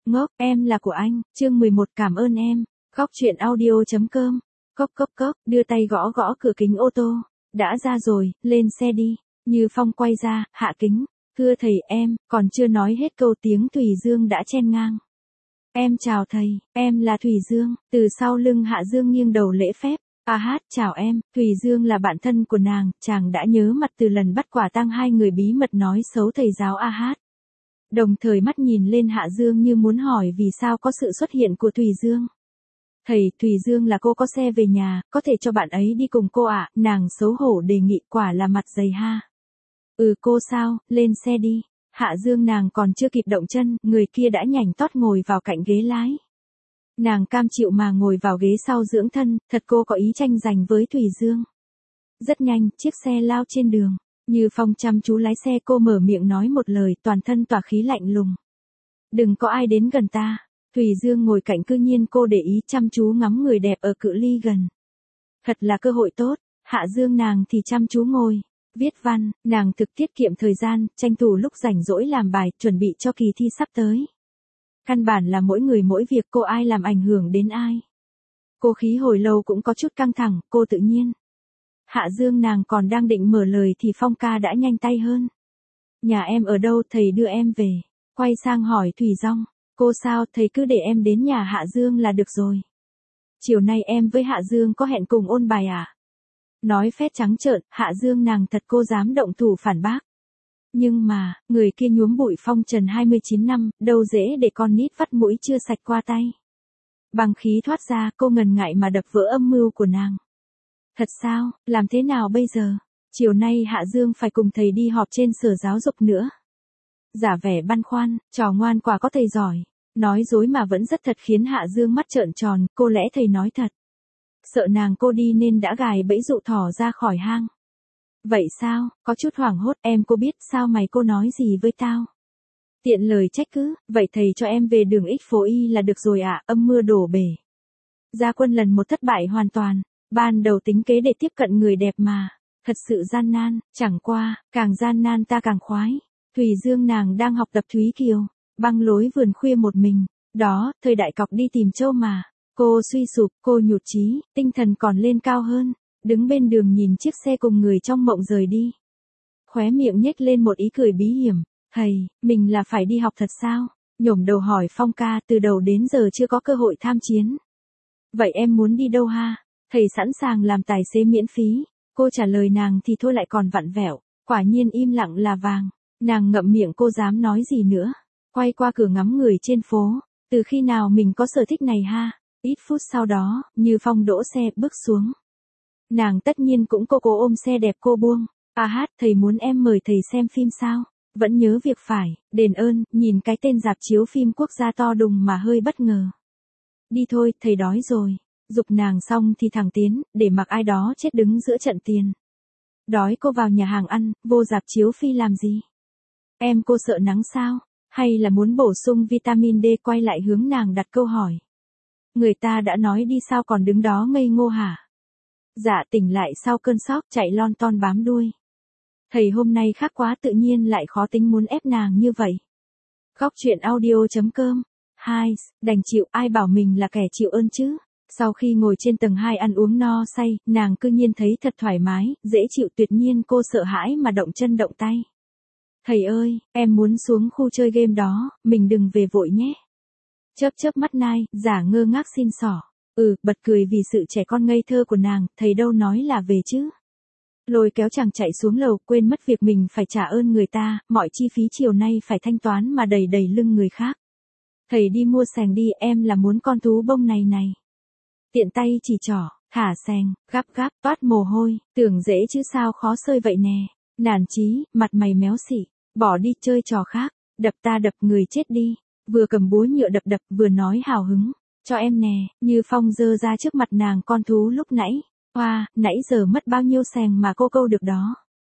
Ngốc, em là của anh, chương 11 cảm ơn em. Góc truyện audio.com. Cốc cốc cốc, đưa tay gõ gõ cửa kính ô tô. Đã ra rồi, lên xe đi. Như Phong quay ra, hạ kính. Thưa thầy em, còn chưa nói hết câu tiếng Thùy Dương đã chen ngang. Em chào thầy, em là Thùy Dương. Từ sau lưng Hạ Dương nghiêng đầu lễ phép. Chào em, Thùy Dương là bạn thân của nàng, chàng đã nhớ mặt từ lần bắt quả tang hai người bí mật nói xấu thầy giáo Đồng thời mắt nhìn lên Hạ Dương như muốn hỏi vì sao có sự xuất hiện của Thùy Dương. Thầy, Thùy Dương là cô có xe về nhà, có thể cho bạn ấy đi cùng cô ạ, nàng xấu hổ đề nghị, quả là mặt dày ha. Cô sao, lên xe đi. Hạ Dương nàng còn chưa kịp động chân, người kia đã nhảnh tót ngồi vào cạnh ghế lái. Nàng cam chịu mà ngồi vào ghế sau dưỡng thân, thật cô có ý tranh giành với Thùy Dương. Rất nhanh, chiếc xe lao trên đường. Như Phong chăm chú lái xe, cô mở miệng nói một lời, toàn thân tỏa khí lạnh lùng. Đừng có ai đến gần ta. Thùy Dương ngồi cạnh cư nhiên cô để ý chăm chú ngắm người đẹp ở cự ly gần. Thật là cơ hội tốt, Hạ Dương nàng thì chăm chú ngồi. Viết văn, nàng thực tiết kiệm thời gian, tranh thủ lúc rảnh rỗi làm bài, chuẩn bị cho kỳ thi sắp tới. Căn bản là mỗi người mỗi việc, cô ai làm ảnh hưởng đến ai. Cô khí hồi lâu cũng có chút căng thẳng, cô tự nhiên. Hạ Dương nàng còn đang định mở lời thì Phong ca đã nhanh tay hơn. Nhà em ở đâu, thầy đưa em về. Quay sang hỏi Thùy Dương, cô sao, thầy cứ để em đến nhà Hạ Dương là được rồi. Chiều nay em với Hạ Dương có hẹn cùng ôn bài à? Nói phét trắng trợn, Hạ Dương nàng thật cô dám động thủ phản bác. Nhưng mà, người kia nhuốm bụi phong trần 29 năm, đâu dễ để con nít vắt mũi chưa sạch qua tay. Bằng khí thoát ra, cô ngần ngại mà đập vỡ âm mưu của nàng. Thật sao, làm thế nào bây giờ? Chiều nay Hạ Dương phải cùng thầy đi họp trên sở giáo dục nữa. Giả vẻ băn khoăn, trò ngoan quả có thầy giỏi. Nói dối mà vẫn rất thật khiến Hạ Dương mắt trợn tròn, cô lẽ thầy nói thật. Sợ nàng cô đi nên đã gài bẫy dụ thỏ ra khỏi hang. Vậy sao, có chút hoảng hốt, em cô biết sao mày cô nói gì với tao? Tiện lời trách cứ, vậy thầy cho em về đường X phố Y là được rồi ạ, âm mưa đổ bể. Gia Quân lần một thất bại hoàn toàn, ban đầu tính kế để tiếp cận người đẹp mà, thật sự gian nan, chẳng qua, càng gian nan ta càng khoái. Thùy Dương nàng đang học tập Thúy Kiều, băng lối vườn khuya một mình, đó, thời đại cọc đi tìm châu mà. Cô suy sụp, cô nhụt chí, tinh thần còn lên cao hơn, đứng bên đường nhìn chiếc xe cùng người trong mộng rời đi. Khóe miệng nhếch lên một ý cười bí hiểm, thầy, mình là phải đi học thật sao? Nhổm đầu hỏi Phong ca, từ đầu đến giờ chưa có cơ hội tham chiến. Vậy em muốn đi đâu ha? Thầy sẵn sàng làm tài xế miễn phí. Cô trả lời nàng thì thôi lại còn vặn vẹo, quả nhiên im lặng là vàng. Nàng ngậm miệng cô dám nói gì nữa. Quay qua cửa ngắm người trên phố, từ khi nào mình có sở thích này ha? Ít phút sau đó, Như Phong đỗ xe, bước xuống. Nàng tất nhiên cũng cô ôm xe đẹp cô buông. Thầy muốn em mời thầy xem phim sao? Vẫn nhớ việc phải, đền ơn, nhìn cái tên rạp chiếu phim quốc gia to đùng mà hơi bất ngờ. Đi thôi, thầy đói rồi. Giục nàng xong thì thẳng tiến, để mặc ai đó chết đứng giữa trận tiền. Đói cô vào nhà hàng ăn, vô rạp chiếu phi làm gì? Em cô sợ nắng sao? Hay là muốn bổ sung vitamin D? Quay lại hướng nàng đặt câu hỏi. Người ta đã nói đi sao còn đứng đó ngây ngô hả? Dạ tỉnh lại sau cơn sốc chạy lon ton bám đuôi. Thầy hôm nay khác quá tự nhiên lại khó tính muốn ép nàng như vậy. Góc truyện audio.com. Đành chịu, ai bảo mình là kẻ chịu ơn chứ. Sau khi ngồi trên tầng 2 ăn uống no say, nàng cư nhiên thấy thật thoải mái, dễ chịu tuyệt nhiên cô sợ hãi mà động chân động tay. Thầy ơi, em muốn xuống khu chơi game đó, mình đừng về vội nhé. Chớp mắt nai, giả ngơ ngác xin xỏ. Bật cười vì sự trẻ con ngây thơ của nàng, thầy đâu nói là về chứ. Lôi kéo chàng chạy xuống lầu, quên mất việc mình phải trả ơn người ta, mọi chi phí chiều nay phải thanh toán mà đầy đầy lưng người khác. Thầy đi mua sành đi, em là muốn con thú bông này. Tiện tay chỉ trỏ, thả sành, gắp toát mồ hôi, tưởng dễ chứ sao khó sơi vậy nè. Nản chí, mặt mày méo xỉ, bỏ đi chơi trò khác, đập ta đập người chết đi. Vừa cầm búa nhựa đập vừa nói hào hứng, cho em nè. Như Phong giơ ra trước mặt nàng con thú lúc nãy. Nãy giờ mất bao nhiêu sành mà cô câu được đó.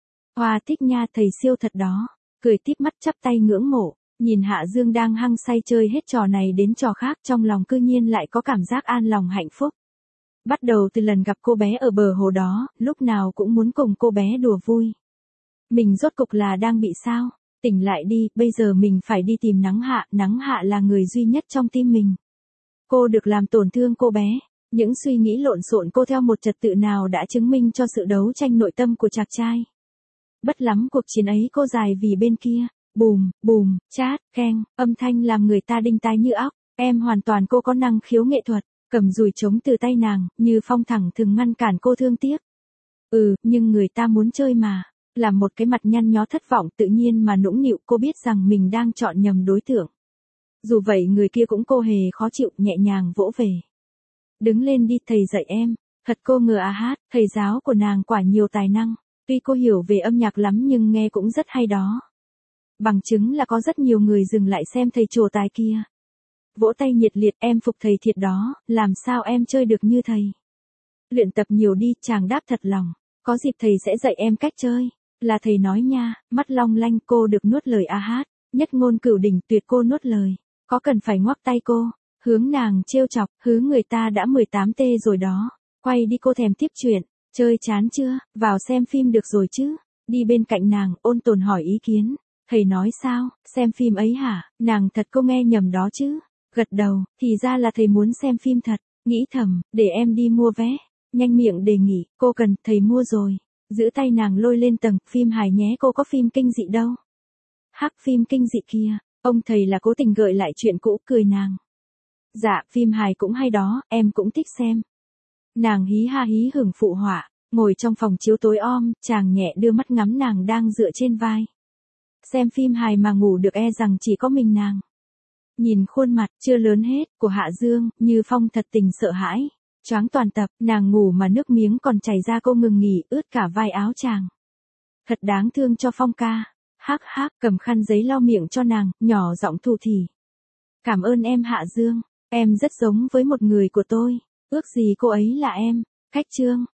Thích nha, thầy siêu thật đó. Cười tít mắt chắp tay ngưỡng mộ, nhìn Hạ Dương đang hăng say chơi hết trò này đến trò khác, trong lòng cư nhiên lại có cảm giác an lòng hạnh phúc. Bắt đầu từ lần gặp cô bé ở bờ hồ đó, lúc nào cũng muốn cùng cô bé đùa vui. Mình rốt cục là đang bị sao? Tỉnh lại đi, bây giờ mình phải đi tìm Nắng Hạ là người duy nhất trong tim mình. Cô được làm tổn thương cô bé. Những suy nghĩ lộn xộn cô theo một trật tự nào đã chứng minh cho sự đấu tranh nội tâm của chàng trai. Bất lắm cuộc chiến ấy cô dài vì bên kia. Bùm, bùm, chát, keng, âm thanh làm người ta đinh tai như óc. Em hoàn toàn cô có năng khiếu nghệ thuật. Cầm dùi trống từ tay nàng, Như Phong thẳng thừng ngăn cản cô thương tiếc. Nhưng người ta muốn chơi mà. Làm một cái mặt nhăn nhó thất vọng tự nhiên mà nũng nịu, cô biết rằng mình đang chọn nhầm đối tượng. Dù vậy người kia cũng cô hề khó chịu, nhẹ nhàng vỗ về. Đứng lên đi, thầy dạy em. Thật cô ngờ hát, thầy giáo của nàng quả nhiều tài năng. Tuy cô hiểu về âm nhạc lắm nhưng nghe cũng rất hay đó. Bằng chứng là có rất nhiều người dừng lại xem thầy trổ tài kia. Vỗ tay nhiệt liệt, em phục thầy thiệt đó, làm sao em chơi được như thầy. Luyện tập nhiều đi, chàng đáp thật lòng. Có dịp thầy sẽ dạy em cách chơi. Là thầy nói nha, mắt long lanh, cô được nuốt lời hát. Nhất ngôn cửu đỉnh tuyệt, cô nuốt lời. Có cần phải ngoắc tay cô, hướng nàng trêu chọc, hứ người ta đã 18T rồi đó. Quay đi, cô thèm tiếp chuyện. Chơi chán chưa, vào xem phim được rồi chứ. Đi bên cạnh nàng, ôn tồn hỏi ý kiến. Thầy nói sao, xem phim ấy hả, nàng thật cô nghe nhầm đó chứ. Gật đầu, thì ra là thầy muốn xem phim thật. Nghĩ thầm, để em đi mua vé. Nhanh miệng đề nghị, cô cần, thầy mua rồi. Giữ tay nàng lôi lên tầng, phim hài nhé, cô có phim kinh dị đâu. Hắc, phim kinh dị kia, ông thầy là cố tình gợi lại chuyện cũ, cười nàng. Dạ, phim hài cũng hay đó, em cũng thích xem. Nàng hí ha hí hửng phụ họa, ngồi trong phòng chiếu tối om, chàng nhẹ đưa mắt ngắm nàng đang dựa trên vai. Xem phim hài mà ngủ được e rằng chỉ có mình nàng. Nhìn khuôn mặt, chưa lớn hết, của Hạ Dương, Như Phong thật tình sợ hãi. Choáng toàn tập, nàng ngủ mà nước miếng còn chảy ra, cô ngừng nghỉ, ướt cả vai áo chàng. Thật đáng thương cho Phong ca. Hắc hắc, cầm khăn giấy lau miệng cho nàng, nhỏ giọng thủ thỉ. Cảm ơn em Hạ Dương, em rất giống với một người của tôi. Ước gì cô ấy là em. Khách chương.